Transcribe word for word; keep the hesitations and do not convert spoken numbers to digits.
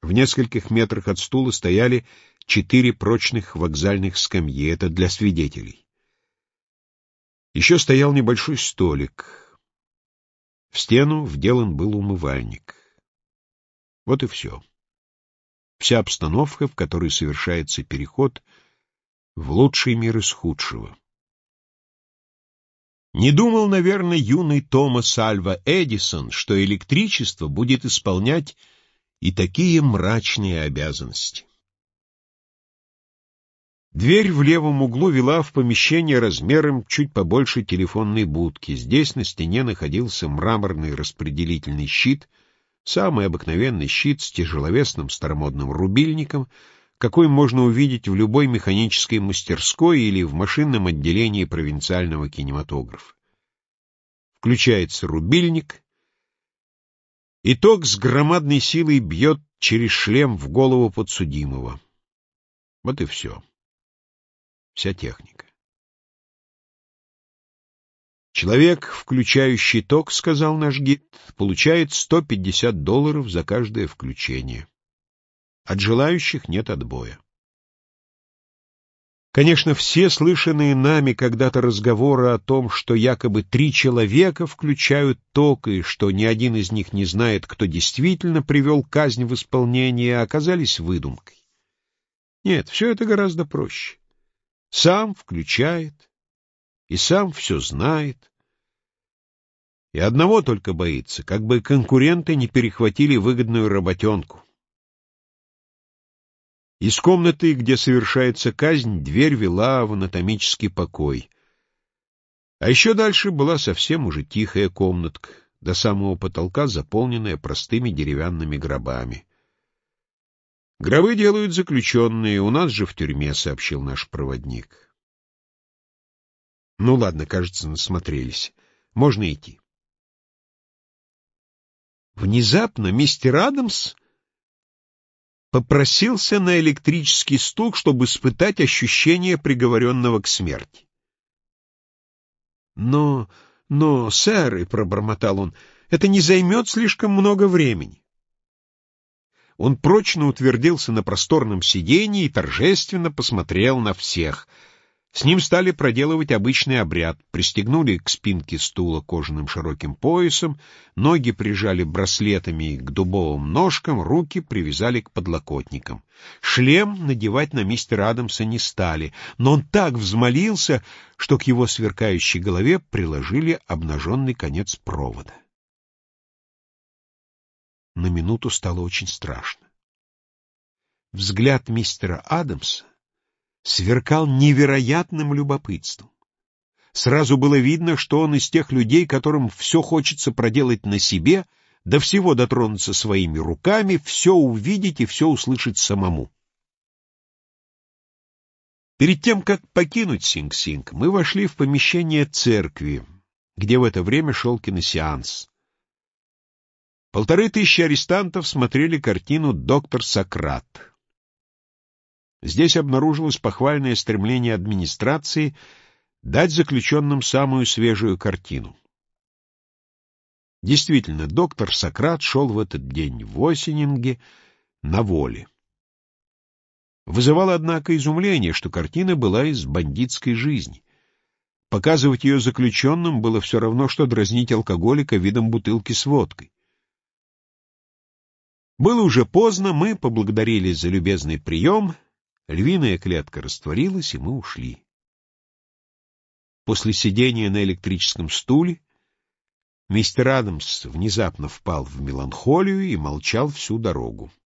В нескольких метрах от стула стояли четыре прочных вокзальных скамьи. Это для свидетелей. Еще стоял небольшой столик. В стену вделан был умывальник. Вот и все. Вся обстановка, в которой совершается переход в лучший мир из худшего. Не думал, наверное, юный Томас Альва Эдисон, что электричество будет исполнять и такие мрачные обязанности. Дверь в левом углу вела в помещение размером чуть побольше телефонной будки. Здесь на стене находился мраморный распределительный щит, самый обыкновенный щит с тяжеловесным старомодным рубильником, какой можно увидеть в любой механической мастерской или в машинном отделении провинциального кинематографа. Включается рубильник, и ток с громадной силой бьет через шлем в голову подсудимого. Вот и все. Вся техника. Человек, включающий ток, сказал наш гид, получает сто пятьдесят долларов за каждое включение. От желающих нет отбоя. Конечно, все слышанные нами когда-то разговоры о том, что якобы три человека включают ток, и что ни один из них не знает, кто действительно привел казнь в исполнение, оказались выдумкой. Нет, все это гораздо проще. Сам включает, и сам все знает. И одного только боится, как бы конкуренты не перехватили выгодную работенку. Из комнаты, где совершается казнь, дверь вела в анатомический покой. А еще дальше была совсем уже тихая комнатка, до самого потолка заполненная простыми деревянными гробами. «Гробы делают заключенные, у нас же в тюрьме», — сообщил наш проводник. «Ну ладно, кажется, насмотрелись. Можно идти». Внезапно мистер Адамс попросился на электрический стул, чтобы испытать ощущение приговоренного к смерти. «Но, но, сэр», — и пробормотал он, — «это не займет слишком много времени». Он прочно утвердился на просторном сиденье и торжественно посмотрел на всех. С ним стали проделывать обычный обряд. Пристегнули к спинке стула кожаным широким поясом, ноги прижали браслетами к дубовым ножкам, руки привязали к подлокотникам. Шлем надевать на мистера Адамса не стали, но он так взмолился, что к его сверкающей голове приложили обнаженный конец провода. На минуту стало очень страшно. Взгляд мистера Адамса сверкал невероятным любопытством. Сразу было видно, что он из тех людей, которым все хочется проделать на себе, до всего дотронуться своими руками, все увидеть и все услышать самому. Перед тем, как покинуть Синг-Синг, мы вошли в помещение церкви, где в это время шел киносеанс. Полторы тысячи арестантов смотрели картину «Доктор Сократ». Здесь обнаружилось похвальное стремление администрации дать заключенным самую свежую картину. Действительно, доктор Сократ шел в этот день в Осининге на воле. Вызывало, однако, изумление, что картина была из бандитской жизни. Показывать ее заключенным было все равно, что дразнить алкоголика видом бутылки с водкой. Было уже поздно, мы поблагодарили за любезный прием, львиная клетка растворилась, и мы ушли. После сидения на электрическом стуле мистер Адамс внезапно впал в меланхолию и молчал всю дорогу.